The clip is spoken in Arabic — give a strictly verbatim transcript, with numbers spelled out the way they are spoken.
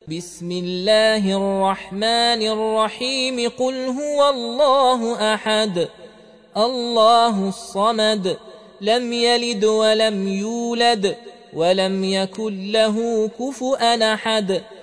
بسم الله الرحمن الرحيم قل هو الله أحد الله الصمد لم يلد ولم يولد ولم يكن له كفؤا أحد